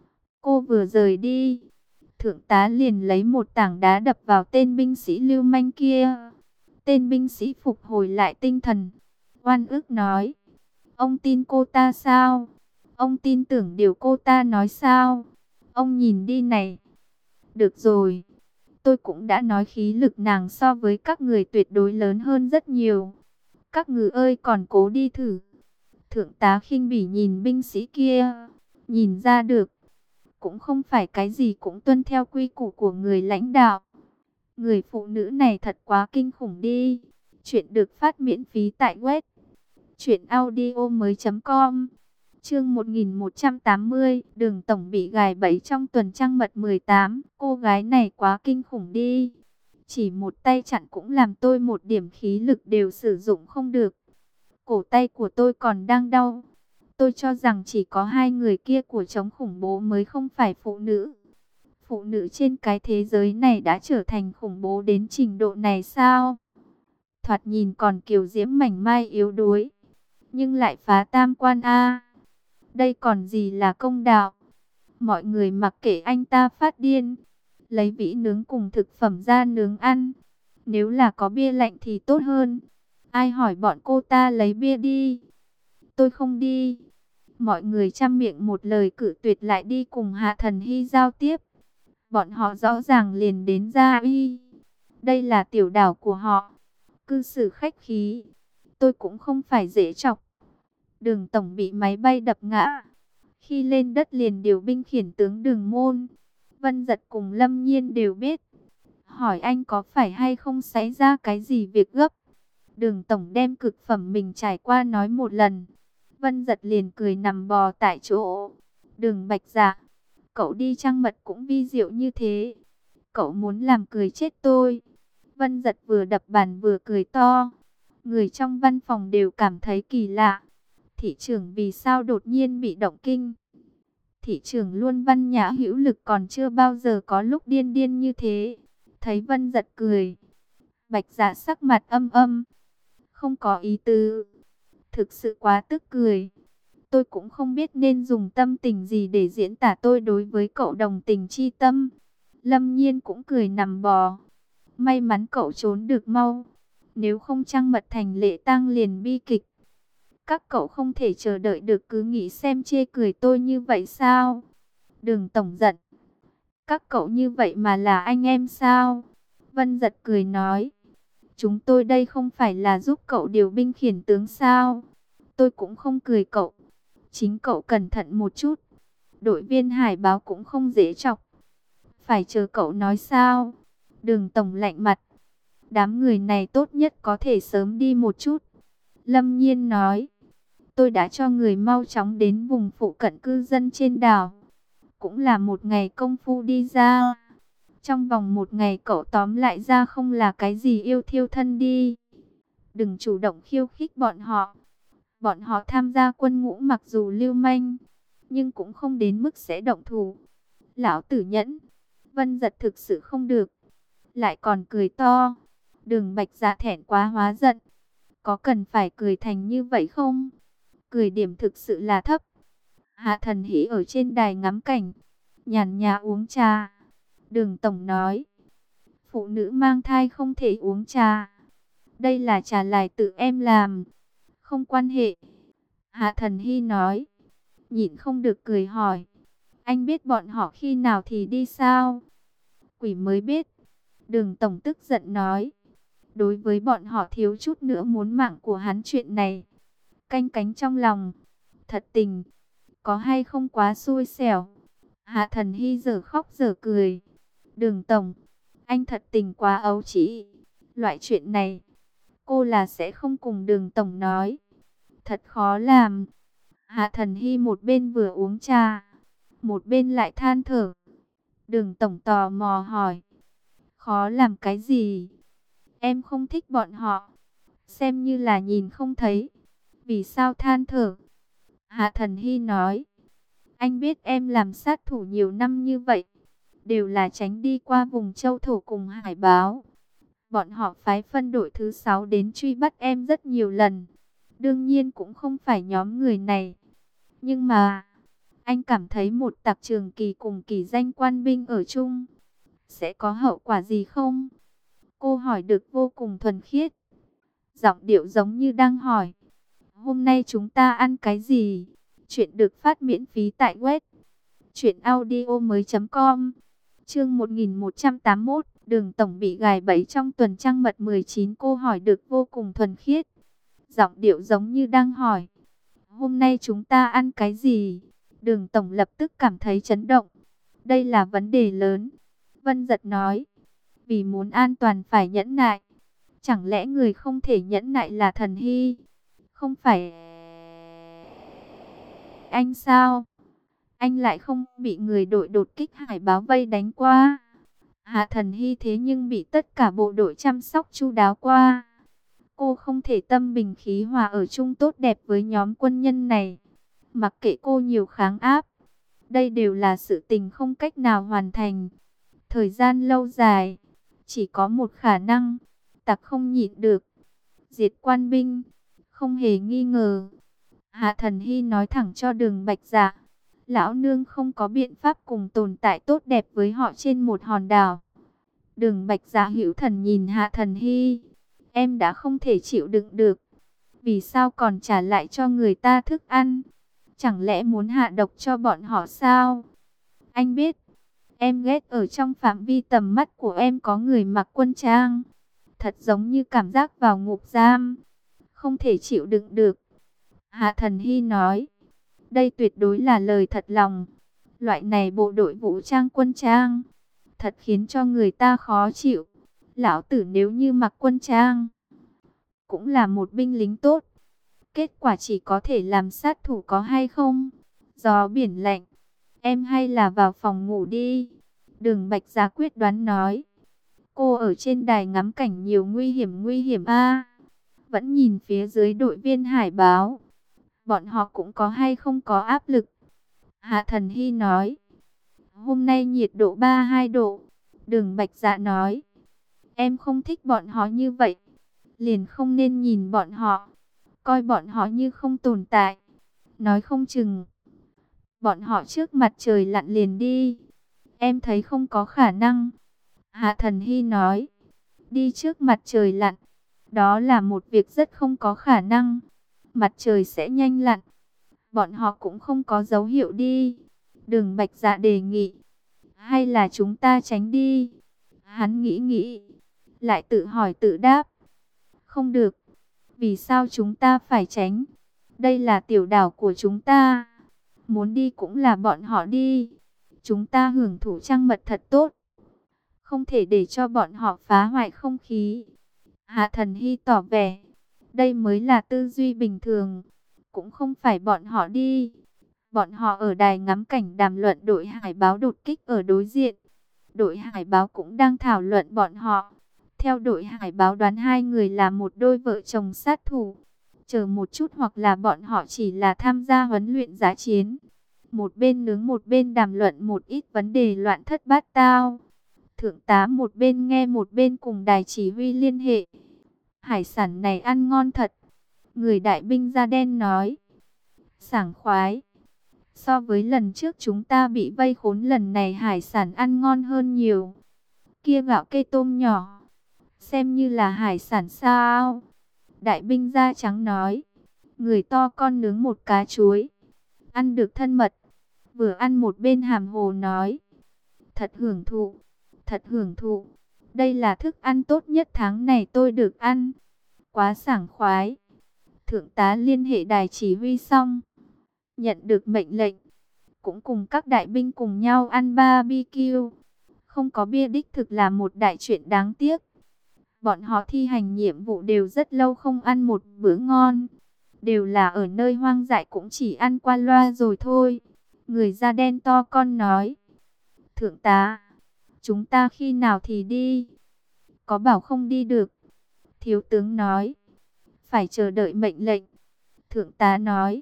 Cô vừa rời đi, thượng tá liền lấy một tảng đá đập vào tên binh sĩ lưu manh kia. Tên binh sĩ phục hồi lại tinh thần, oan ức nói, ông tin cô ta sao? Ông tin tưởng điều cô ta nói sao? Ông nhìn đi này. Được rồi, tôi cũng đã nói khí lực nàng so với các người tuyệt đối lớn hơn rất nhiều. Các ngừ ơi còn cố đi thử. Thượng tá khinh bỉ nhìn binh sĩ kia, nhìn ra được, cũng không phải cái gì cũng tuân theo quy củ của người lãnh đạo. Người phụ nữ này thật quá kinh khủng đi. Chuyện được phát miễn phí tại web truyệnaudiomoi.com. Chương 1180, Đường tổng bị gài bẫy trong tuần trăng mật 18. Cô gái này quá kinh khủng đi. Chỉ một tay chặn cũng làm tôi một điểm khí lực đều sử dụng không được. Cổ tay của tôi còn đang đau. Tôi cho rằng chỉ có 2 người kia của chống khủng bố mới không phải phụ nữ. Phụ nữ trên cái thế giới này đã trở thành khủng bố đến trình độ này sao? Thoạt nhìn còn kiều diễm mảnh mai yếu đuối, nhưng lại phá tam quan a. Đây còn gì là công đạo? Mọi người mặc kệ anh ta phát điên, lấy vĩ nướng cùng thực phẩm ra nướng ăn. Nếu là có bia lạnh thì tốt hơn. Ai hỏi bọn cô ta lấy bia đi? Tôi không đi. Mọi người trăm miệng một lời cự tuyệt lại đi cùng Hạ Thần Hy giao tiếp. Bọn họ rõ ràng liền đến Gia Y. Đây là tiểu đảo của họ, cư xử khách khí. Tôi cũng không phải dễ chọc. Đường tổng bị máy bay đập ngã. Khi lên đất liền điều binh khiển tướng Đường môn. Vân Dật cùng Lâm Nhiên đều biết. Hỏi anh có phải hay không xảy ra cái gì việc gấp. Đường tổng đem cực phẩm mình trải qua nói một lần. Vân Dật liền cười nằm bò tại chỗ. Đường Bạch Dạ, cậu đi trăng mật cũng vi diệu như thế. Cậu muốn làm cười chết tôi. Vân Dật vừa đập bàn vừa cười to. Người trong văn phòng đều cảm thấy kỳ lạ. Thị trưởng vì sao đột nhiên bị động kinh? Thị trưởng luôn văn nhã hữu lực còn chưa bao giờ có lúc điên điên như thế. Thấy Vân Dật cười, Bạch Dạ sắc mặt âm âm, không có ý tứ. Thực sự quá tức cười. Tôi cũng không biết nên dùng tâm tình gì để diễn tả tôi đối với cậu đồng tình chi tâm. Lâm Nhiên cũng cười nằm bò. May mắn cậu trốn được mau. Nếu không Trang Mật Thành lễ tang liền bi kịch. Các cậu không thể chờ đợi được cứ nghĩ xem chê cười tôi như vậy sao? Đường tổng giận. Các cậu như vậy mà là anh em sao? Vân Giật cười nói. Chúng tôi đây không phải là giúp cậu điều binh khiển tướng sao? Tôi cũng không cười cậu. Chính cậu cẩn thận một chút. Đội viên hải báo cũng không dễ chọc. Phải chờ cậu nói sao? Đường tổng lạnh mặt. Đám người này tốt nhất có thể sớm đi một chút. Lâm Nhiên nói. Tôi đã cho người mau chóng đến vùng phụ cận cư dân trên đảo. Cũng là một ngày công phu đi ra. Trong vòng một ngày cậu tóm lại ra không là cái gì yêu thiêu thân đi. Đừng chủ động khiêu khích bọn họ. Bọn họ tham gia quân ngũ mặc dù lưu manh, nhưng cũng không đến mức sẽ động thủ. Lão tử nhẫn. Vân Giật thực sự không được. Lại còn cười to. Đường Bạch Dạ thẹn quá hóa giận. Có cần phải cười thành như vậy không? Cười điểm thực sự là thấp. Hạ Thần Hỷ ở trên đài ngắm cảnh, nhàn nhã uống trà. Đường tổng nói, phụ nữ mang thai không thể uống trà. Đây là trà lại tự em làm, không quan hệ. Hạ Thần Hy nói, nhịn không được cười hỏi, anh biết bọn họ khi nào thì đi sao? Quỷ mới biết. Đường tổng tức giận nói, đối với bọn họ thiếu chút nữa muốn mạng của hắn chuyện này. Canh cánh trong lòng, thật tình, có hay không quá xui xẻo. Hạ Thần Hy giờ khóc giờ cười. Đường tổng, anh thật tình quá ấu trĩ. Loại chuyện này, cô là sẽ không cùng đường tổng nói. Thật khó làm. Hạ Thần Hy một bên vừa uống trà, một bên lại than thở. Đường tổng tò mò hỏi. Khó làm cái gì? Em không thích bọn họ. Xem như là nhìn không thấy. Vì sao than thở? Hạ Thần Hy nói. Anh biết em làm sát thủ nhiều năm như vậy, đều là tránh đi qua vùng châu thổ cùng hải báo. Bọn họ phái phân đội thứ 6 đến truy bắt em rất nhiều lần. Đương nhiên cũng không phải nhóm người này. Nhưng mà, anh cảm thấy một tặc Trường Kỳ cùng kỳ danh quan binh ở chung, sẽ có hậu quả gì không? Cô hỏi được vô cùng thuần khiết. Giọng điệu giống như đang hỏi. Hôm nay chúng ta ăn cái gì? Chuyện được phát miễn phí tại web truyệnaudiomoi.com. Chương 1181, Đường tổng bị gài bẫy trong tuần trăng mật 19. Cô hỏi được vô cùng thuần khiết. Giọng điệu giống như đang hỏi. Hôm nay chúng ta ăn cái gì? Đường tổng lập tức cảm thấy chấn động. Đây là vấn đề lớn. Vân Giật nói. Vì muốn an toàn phải nhẫn nại. Chẳng lẽ người không thể nhẫn nại là Thần Hy? Không phải anh sao? Anh lại không bị người đội đột kích hải báo vây đánh qua. Hạ Thần Hy thế nhưng bị tất cả bộ đội chăm sóc chu đáo qua. Cô không thể tâm bình khí hòa ở chung tốt đẹp với nhóm quân nhân này. Mặc kệ cô nhiều kháng áp, đây đều là sự tình không cách nào hoàn thành. Thời gian lâu dài, chỉ có một khả năng, tặc không nhịn được, diệt quan binh, không hề nghi ngờ. Hạ Thần Hy nói thẳng cho Đường Bạch Dạ, lão nương không có biện pháp cùng tồn tại tốt đẹp với họ trên một hòn đảo. Đường Bạch Dạ hữu thần nhìn Hạ Thần Hy, em đã không thể chịu đựng được, vì sao còn trả lại cho người ta thức ăn? Chẳng lẽ muốn hạ độc cho bọn họ sao? Anh biết, em ghét ở trong phạm vi tầm mắt của em có người mặc quân trang. Thật giống như cảm giác vào ngục giam. Không thể chịu đựng được. Hạ Thần Hy nói. Đây tuyệt đối là lời thật lòng. Loại này bộ đội vũ trang quân trang, thật khiến cho người ta khó chịu. Lão tử nếu như mặc quân trang, cũng là một binh lính tốt. Kết quả chỉ có thể làm sát thủ có hay không? Gió biển lạnh. Em hay là vào phòng ngủ đi. Đường Bạch Dạ quyết đoán nói. Cô ở trên đài ngắm cảnh nhiều nguy hiểm a. Vẫn nhìn phía dưới đội viên hải báo. Bọn họ cũng có hay không có áp lực. Hạ Thần Hy nói. Hôm nay nhiệt độ 32 độ. Đường Bạch Dạ nói. Em không thích bọn họ như vậy. Liền không nên nhìn bọn họ. Coi bọn họ như không tồn tại. nói không chừng bọn họ trước mặt trời lặn liền đi. Em thấy không có khả năng. Hạ Thần Hy nói, đi trước mặt trời lặn, đó là một việc rất không có khả năng. Mặt trời sẽ nhanh lặn, bọn họ cũng không có dấu hiệu đi. Đường Bạch Dạ đề nghị, hay là chúng ta tránh đi. Hắn nghĩ nghĩ, lại tự hỏi tự đáp, không được. Vì sao chúng ta phải tránh? Đây là tiểu đảo của chúng ta. Muốn đi cũng là bọn họ đi. Chúng ta hưởng thụ trăng mật thật tốt, không thể để cho bọn họ phá hoại không khí. Hạ Thần Hy tỏ vẻ, đây mới là tư duy bình thường. Cũng không phải bọn họ đi. Bọn họ ở đài ngắm cảnh đàm luận đội hải báo đột kích ở đối diện. Đội hải báo cũng đang thảo luận bọn họ. Theo đội hải báo đoán hai người là một đôi vợ chồng sát thủ. Chờ một chút, hoặc là bọn họ chỉ là tham gia huấn luyện giá chiến. Một bên nướng một bên đàm luận một ít vấn đề loạn thất bát tao. Thượng tá một bên nghe một bên cùng đài chỉ huy liên hệ. Hải sản này ăn ngon thật. Người đại binh da đen nói. Sảng khoái. So với lần trước chúng ta bị vây khốn, lần này hải sản ăn ngon hơn nhiều. Kia gạo kê tôm nhỏ, xem như là hải sản sao? Đại binh da trắng nói. Người to con nướng một cá chuối, ăn được thân mật. Vừa ăn một bên hàm hồ nói. Thật hưởng thụ, thật hưởng thụ. Đây là thức ăn tốt nhất tháng này tôi được ăn. Quá sảng khoái. Thượng tá liên hệ đài chỉ huy xong, nhận được mệnh lệnh, cũng cùng các đại binh cùng nhau ăn barbecue. Không có bia đích thực là một đại chuyện đáng tiếc. Bọn họ thi hành nhiệm vụ đều rất lâu không ăn một bữa ngon. Đều là ở nơi hoang dại, cũng chỉ ăn qua loa rồi thôi. Người da đen to con nói. Thượng tá, chúng ta khi nào thì đi? Có bảo không đi được. Thiếu tướng nói. Phải chờ đợi mệnh lệnh. Thượng tá nói.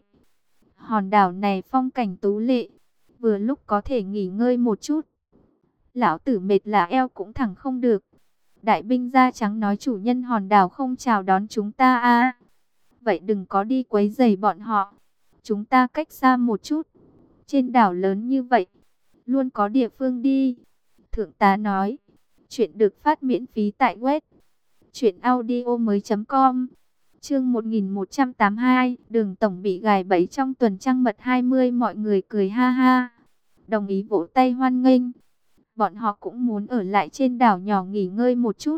Hòn đảo này phong cảnh tú lệ, vừa lúc có thể nghỉ ngơi một chút. Lão tử mệt là eo cũng thẳng không được. Đại binh da trắng nói, chủ nhân hòn đảo không chào đón chúng ta à? Vậy đừng có đi quấy rầy bọn họ. Chúng ta cách xa một chút. Trên đảo lớn như vậy, luôn có địa phương đi. Thượng tá nói. Chuyện được phát miễn phí tại web truyệnaudiomoi.com. Chương 1182, Đường tổng bị gài bẫy trong tuần trăng mật 20, mọi người cười ha ha, đồng ý vỗ tay hoan nghênh. Bọn họ cũng muốn ở lại trên đảo nhỏ nghỉ ngơi một chút.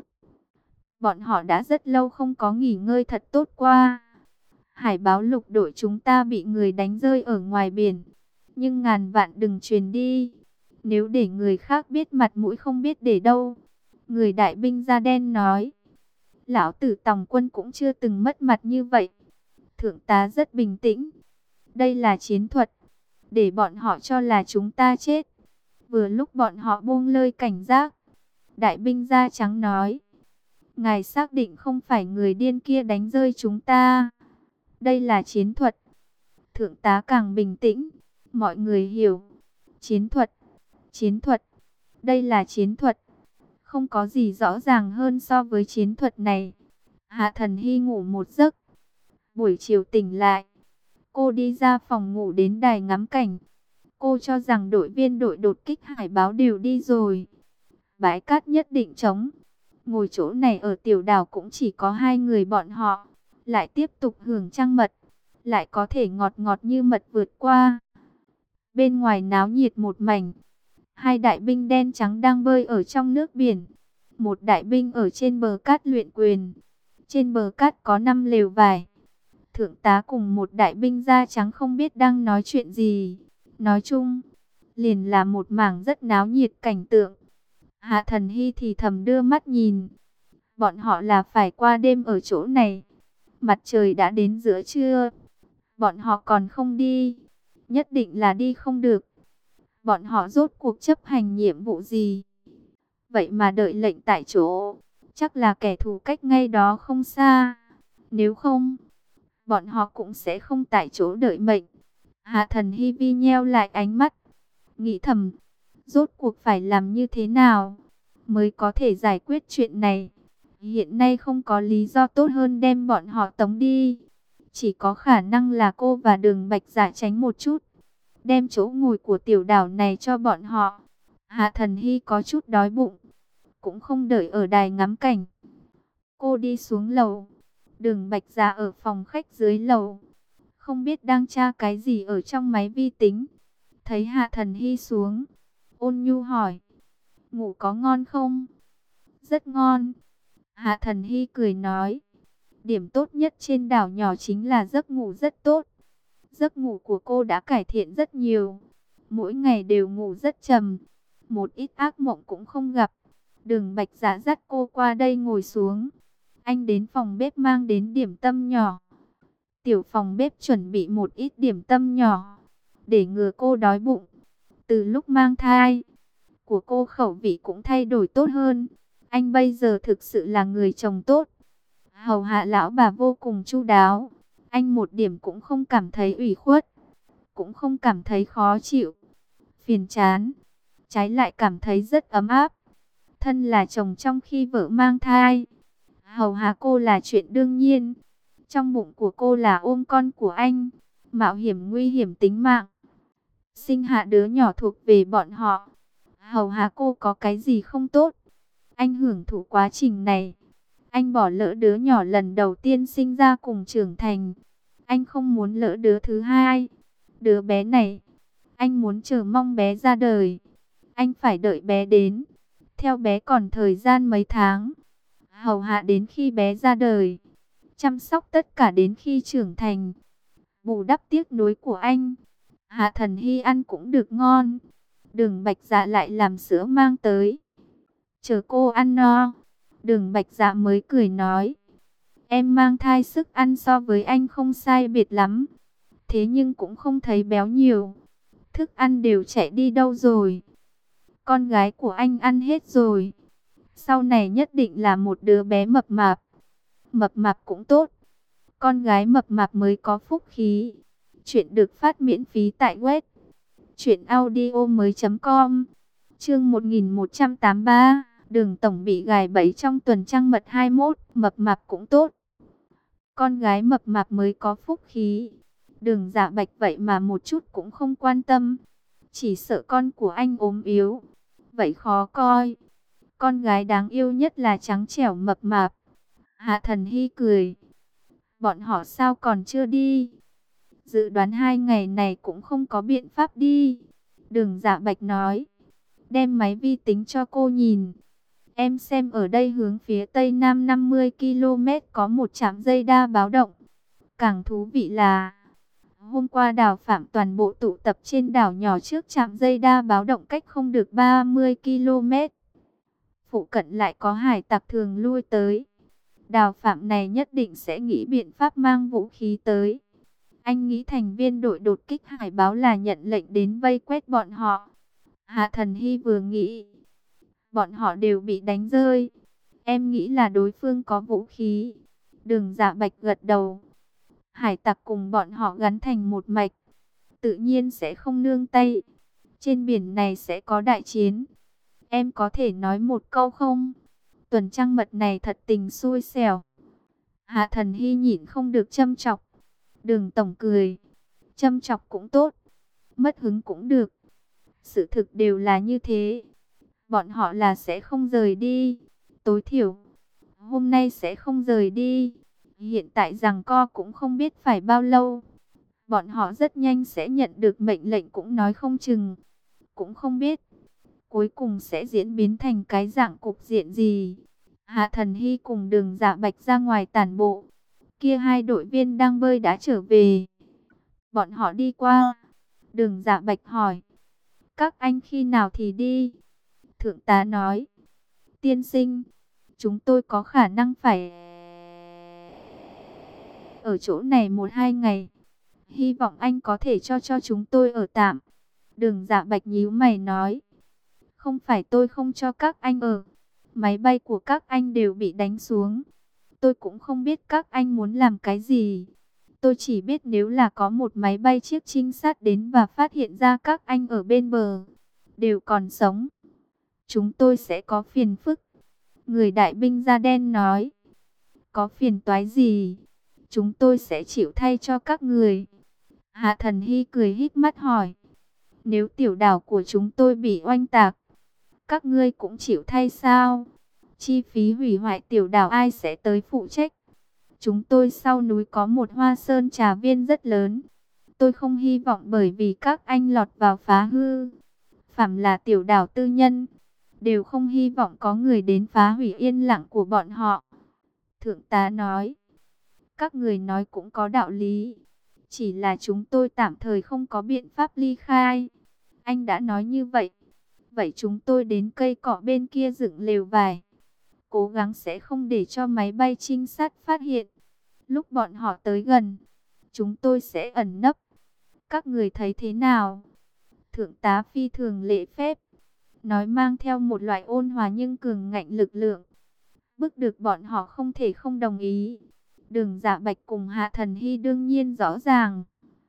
Bọn họ đã rất lâu không có nghỉ ngơi thật tốt qua. Hải báo lục đội chúng ta bị người đánh rơi ở ngoài biển, nhưng ngàn vạn đừng truyền đi. Nếu để người khác biết, mặt mũi không biết để đâu. Người đại binh da đen nói. Lão tử tòng quân cũng chưa từng mất mặt như vậy. Thượng tá rất bình tĩnh. Đây là chiến thuật, để bọn họ cho là chúng ta chết. Vừa lúc bọn họ buông lơi cảnh giác, đại binh da trắng nói. Ngài xác định không phải người điên kia đánh rơi chúng ta? Đây là chiến thuật. Thượng tá càng bình tĩnh. Mọi người hiểu. Chiến thuật, chiến thuật. Đây là chiến thuật. Không có gì rõ ràng hơn so với chiến thuật này. Hạ Thần Hy ngủ một giấc. Buổi chiều tỉnh lại, cô đi ra phòng ngủ đến đài ngắm cảnh. Cô cho rằng đội viên đội đột kích hải báo đều đi rồi. Bãi cát nhất định trống. Ngồi chỗ này ở tiểu đảo cũng chỉ có hai người bọn họ. Lại tiếp tục hưởng trăng mật, lại có thể ngọt ngọt như mật vượt qua. Bên ngoài náo nhiệt một mảnh. Hai đại binh đen trắng đang bơi ở trong nước biển. Một đại binh ở trên bờ cát luyện quyền. Trên bờ cát có 5 lều vải. Thượng tá cùng một đại binh da trắng không biết đang nói chuyện gì. Nói chung, liền là một mảng rất náo nhiệt cảnh tượng. Hạ Thần Hy thì thầm đưa mắt nhìn. Bọn họ là phải qua đêm ở chỗ này. Mặt trời đã đến giữa trưa. Bọn họ còn không đi. Nhất định là đi không được. Bọn họ rốt cuộc chấp hành nhiệm vụ gì? Vậy mà đợi lệnh tại chỗ. Chắc là kẻ thù cách ngay đó không xa. Nếu không, bọn họ cũng sẽ không tại chỗ đợi mệnh. Hạ Thần Hy vi nheo lại ánh mắt, nghĩ thầm, rốt cuộc phải làm như thế nào mới có thể giải quyết chuyện này. Hiện nay không có lý do tốt hơn đem bọn họ tống đi. Chỉ có khả năng là cô và Đường Bạch Dạ tránh một chút, đem chỗ ngồi của tiểu đảo này cho bọn họ. Hạ Thần Hy có chút đói bụng, cũng không đợi ở đài ngắm cảnh. Cô đi xuống lầu, Đường Bạch Dạ ở phòng khách dưới lầu, không biết đang tra cái gì ở trong máy vi tính. Thấy Hạ Thần Hy xuống, ôn nhu hỏi, ngủ có ngon không? Rất ngon. Hạ Thần Hy cười nói, điểm tốt nhất trên đảo nhỏ chính là giấc ngủ rất tốt. Giấc ngủ của cô đã cải thiện rất nhiều, mỗi ngày đều ngủ rất trầm, một ít ác mộng cũng không gặp. Đường Bạch Dạ dắt cô qua đây ngồi xuống. Anh đến phòng bếp mang đến điểm tâm nhỏ. Tiểu phòng bếp chuẩn bị một ít điểm tâm nhỏ, để ngừa cô đói bụng. Từ lúc mang thai, của cô khẩu vị cũng thay đổi tốt hơn. Anh bây giờ thực sự là người chồng tốt, hầu hạ lão bà vô cùng chu đáo. Anh một điểm cũng không cảm thấy ủy khuất, cũng không cảm thấy khó chịu, phiền chán. Trái lại cảm thấy rất ấm áp. Thân là chồng trong khi vợ mang thai, hầu hạ cô là chuyện đương nhiên. Trong bụng của cô là ôm con của anh, mạo hiểm nguy hiểm tính mạng, sinh hạ đứa nhỏ thuộc về bọn họ. Hầu hạ cô có cái gì không tốt? Anh hưởng thụ quá trình này. Anh bỏ lỡ đứa nhỏ lần đầu tiên sinh ra cùng trưởng thành. Anh không muốn lỡ đứa thứ hai. Đứa bé này, anh muốn chờ mong bé ra đời. Anh phải đợi bé đến, theo bé còn thời gian mấy tháng, hầu hạ đến khi bé ra đời, chăm sóc tất cả đến khi trưởng thành, bù đắp tiếc nuối của anh. Hạ Thần Hy ăn cũng được ngon. Đường Bạch Dạ lại làm sữa mang tới, chờ cô ăn no. Đường Bạch Dạ mới cười nói, em mang thai sức ăn so với anh không sai biệt lắm, thế nhưng cũng không thấy béo nhiều. Thức ăn đều chạy đi đâu rồi? Con gái của anh ăn hết rồi. Sau này nhất định là một đứa bé mập mạp. Mập mạp cũng tốt, con gái mập mạp mới có phúc khí. Chuyện được phát miễn phí tại web truyệnaudiomoi.com. Chương 1183, Đường tổng bị gài bẫy trong tuần trăng mật 21, mập mạp cũng tốt, con gái mập mạp mới có phúc khí. Đường Dạ Bạch vậy mà một chút cũng không quan tâm, chỉ sợ con của anh ốm yếu, vậy khó coi. Con gái đáng yêu nhất là trắng trẻo mập mạp. Hạ Thần Hy cười, bọn họ sao còn chưa đi? Dự đoán 2 ngày này cũng không có biện pháp đi. Đường Dạ Bạch nói, đem máy vi tính cho cô nhìn. Em xem ở đây hướng phía tây nam 50 km có một trạm radar báo động. Càng thú vị là, hôm qua Đào Phạm toàn bộ tụ tập trên đảo nhỏ trước trạm radar báo động cách không được 30 km. Phụ cận lại có hải tặc thường lui tới. Đào Phạm này nhất định sẽ nghĩ biện pháp mang vũ khí tới. Anh nghĩ thành viên đội đột kích hải báo là nhận lệnh đến vây quét bọn họ. Hạ Thần Hy vừa nghĩ, bọn họ đều bị đánh rơi. Em nghĩ là đối phương có vũ khí. Đường Dạ Bạch gật đầu. Hải tặc cùng bọn họ gắn thành một mạch, tự nhiên sẽ không nương tay. Trên biển này sẽ có đại chiến. Em có thể nói một câu không? Tuần trăng mật này thật tình xui xẻo. Hạ Thần Hy nhịn không được châm chọc. Đường tổng cười, châm chọc cũng tốt, mất hứng cũng được. Sự thực đều là như thế. Bọn họ là sẽ không rời đi. Tối thiểu hôm nay sẽ không rời đi. Hiện tại giằng co cũng không biết phải bao lâu. Bọn họ rất nhanh sẽ nhận được mệnh lệnh cũng nói không chừng. Cũng không biết cuối cùng sẽ diễn biến thành cái dạng cục diện gì. Hạ Thần Hy cùng Đường Dạ Bạch ra ngoài tản bộ. Kia hai đội viên đang bơi đã trở về. Bọn họ đi qua. Đường Dạ Bạch hỏi, các anh khi nào thì đi? Thượng tá nói, tiên sinh, chúng tôi có khả năng phải ở chỗ này 1-2 ngày. Hy vọng anh có thể cho chúng tôi ở tạm. Đường Dạ Bạch nhíu mày nói, không phải tôi không cho các anh ở. Máy bay của các anh đều bị đánh xuống. Tôi cũng không biết các anh muốn làm cái gì. Tôi chỉ biết nếu là có một máy bay chiếc trinh sát đến và phát hiện ra các anh ở bên bờ, đều còn sống, chúng tôi sẽ có phiền phức. Người đại binh da đen nói, có phiền toái gì? chúng tôi sẽ chịu thay cho các người. Hạ Thần Hy cười híp mắt hỏi, nếu tiểu đảo của chúng tôi bị oanh tạc, các ngươi cũng chịu thay sao? Chi phí hủy hoại tiểu đảo ai sẽ tới phụ trách? Chúng tôi sau núi có một hoa sơn trà viên rất lớn. Tôi không hy vọng bởi vì các anh lọt vào phá hư. Phàm là tiểu đảo tư nhân, đều không hy vọng có người đến phá hủy yên lặng của bọn họ. Thượng tá nói, các người nói cũng có đạo lý. Chỉ là chúng tôi tạm thời không có biện pháp ly khai. Anh đã nói như vậy. Vậy chúng tôi đến cây cỏ bên kia dựng lều vải. Cố gắng sẽ không để cho máy bay trinh sát phát hiện. Lúc bọn họ tới gần, chúng tôi sẽ ẩn nấp. Các người thấy thế nào? Thượng tá phi thường lễ phép, nói mang theo một loại ôn hòa nhưng cường ngạnh lực lượng. Bức được bọn họ không thể không đồng ý. Đường Dạ Bạch cùng Hạ Thần Hy đương nhiên rõ ràng.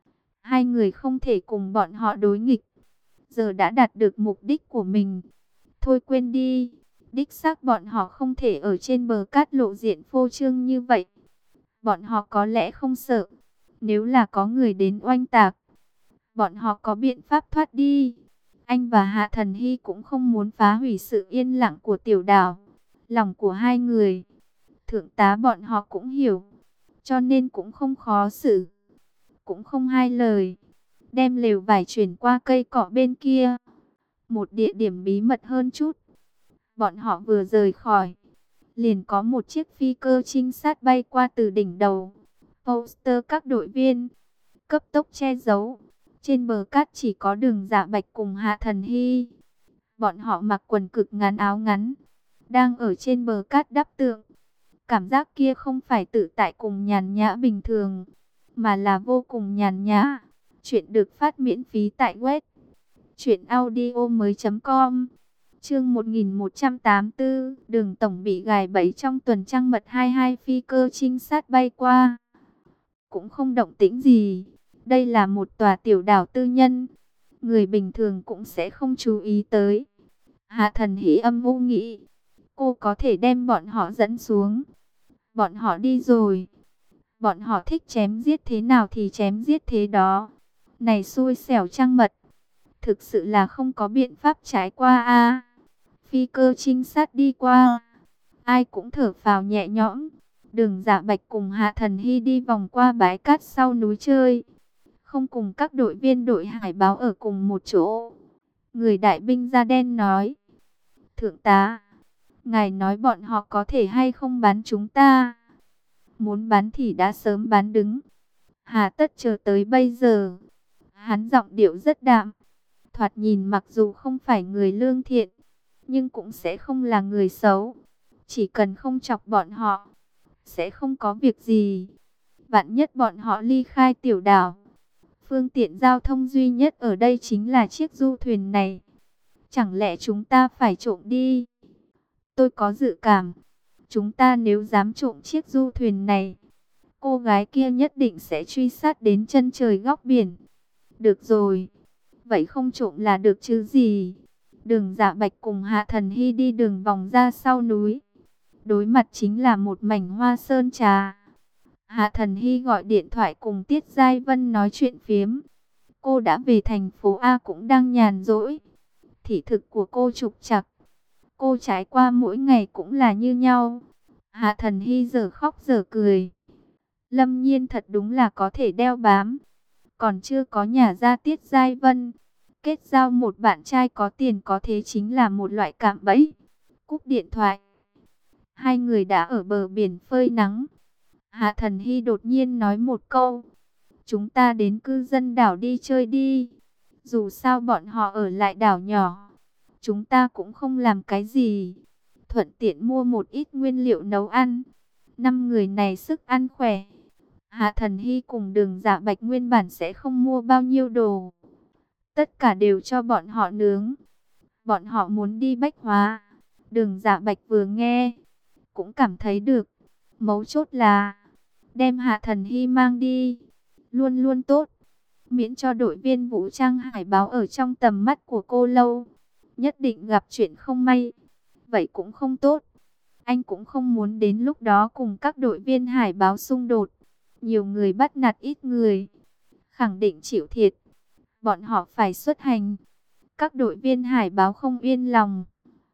Hai người không thể cùng bọn họ đối nghịch. Giờ đã đạt được mục đích của mình. Thôi quên đi. Đích xác bọn họ không thể ở trên bờ cát lộ diện phô trương như vậy. Bọn họ có lẽ không sợ. Nếu là có người đến oanh tạc, bọn họ có biện pháp thoát đi. Anh và Hạ Thần Hy cũng không muốn phá hủy sự yên lặng của tiểu đảo. Lòng của hai người, thượng tá bọn họ cũng hiểu. Cho nên cũng không khó xử. Cũng không hai lời. Đem lều vải chuyển qua cây cỏ bên kia. Một địa điểm bí mật hơn chút. Bọn họ vừa rời khỏi, liền có một chiếc phi cơ trinh sát bay qua từ đỉnh đầu. Poster các đội viên cấp tốc che giấu. Trên bờ cát chỉ có Đường Dạ Bạch cùng Hạ Thần Hy. Bọn họ mặc quần cực ngắn áo ngắn, đang ở trên bờ cát đắp tượng. Cảm giác kia không phải tự tại cùng nhàn nhã bình thường, mà là vô cùng nhàn nhã. Chuyện được phát miễn phí tại web truyệnaudiomoi.com. Chương 1184, Đường tổng bị gài bẫy trong tuần trăng mật 22 phi cơ trinh sát bay qua. Cũng không động tĩnh gì. Đây là một tòa tiểu đảo tư nhân, người bình thường cũng sẽ không chú ý tới. Hạ Thần Hỷ âm u nghĩ, cô có thể đem bọn họ dẫn xuống. Bọn họ đi rồi. Bọn họ thích chém giết thế nào thì chém giết thế đó. Này xui xẻo trăng mật, thực sự là không có biện pháp trái qua a. Phi cơ trinh sát đi qua, ai cũng thở phào nhẹ nhõm. Đường Dạ Bạch cùng Hạ Thần Hy đi vòng qua bãi cát sau núi chơi, không cùng các đội viên đội hải báo ở cùng một chỗ. Người đại binh da đen nói, thượng tá, ngài nói bọn họ có thể hay không bắn chúng ta? Muốn bắn thì đã sớm bắn đứng, hà tất chờ tới bây giờ. Hắn giọng điệu rất đạm, thoạt nhìn mặc dù không phải người lương thiện, nhưng cũng sẽ không là người xấu. Chỉ cần không chọc bọn họ, sẽ không có việc gì. Vạn nhất bọn họ ly khai tiểu đảo, phương tiện giao thông duy nhất ở đây chính là chiếc du thuyền này. Chẳng lẽ chúng ta phải trộm đi? Tôi có dự cảm, chúng ta nếu dám trộm chiếc du thuyền này, cô gái kia nhất định sẽ truy sát đến chân trời góc biển. Được rồi, vậy không trộm là được chứ gì. Đường Dạ Bạch cùng Hạ Thần Hy đi đường vòng ra sau núi. Đối mặt chính là một mảnh hoa sơn trà. Hạ Thần Hy gọi điện thoại cùng Tiết Giai Vân nói chuyện phiếm. Cô đã về thành phố A cũng đang nhàn rỗi. Thị thực của cô trục trặc. Cô trải qua mỗi ngày cũng là như nhau. Hạ Thần Hy giờ khóc giờ cười. Lâm Nhiên thật đúng là có thể đeo bám. Còn chưa có nhà ra Tiết Giai Vân. Kết giao một bạn trai có tiền có thế chính là một loại cạm bẫy. Cúp điện thoại, hai người đã ở bờ biển phơi nắng. Hạ Thần Hy đột nhiên nói một câu, chúng ta đến cư dân đảo đi chơi đi. Dù sao bọn họ ở lại đảo nhỏ, chúng ta cũng không làm cái gì. Thuận tiện mua một ít nguyên liệu nấu ăn. 5 người này sức ăn khỏe. Hạ Thần Hy cùng Đường Dạ Bạch nguyên bản sẽ không mua bao nhiêu đồ. Tất cả đều cho bọn họ nướng. Bọn họ muốn đi Bách Hóa. Đường Dạ Bạch vừa nghe, cũng cảm thấy được. Mấu chốt là đem Hạ Thần Hy mang đi, luôn luôn tốt. Miễn cho đội viên vũ trang hải báo ở trong tầm mắt của cô lâu, nhất định gặp chuyện không may. Vậy cũng không tốt. Anh cũng không muốn đến lúc đó cùng các đội viên hải báo xung đột. Nhiều người bắt nạt ít người, khẳng định chịu thiệt. Bọn họ phải xuất hành. Các đội viên hải báo không yên lòng.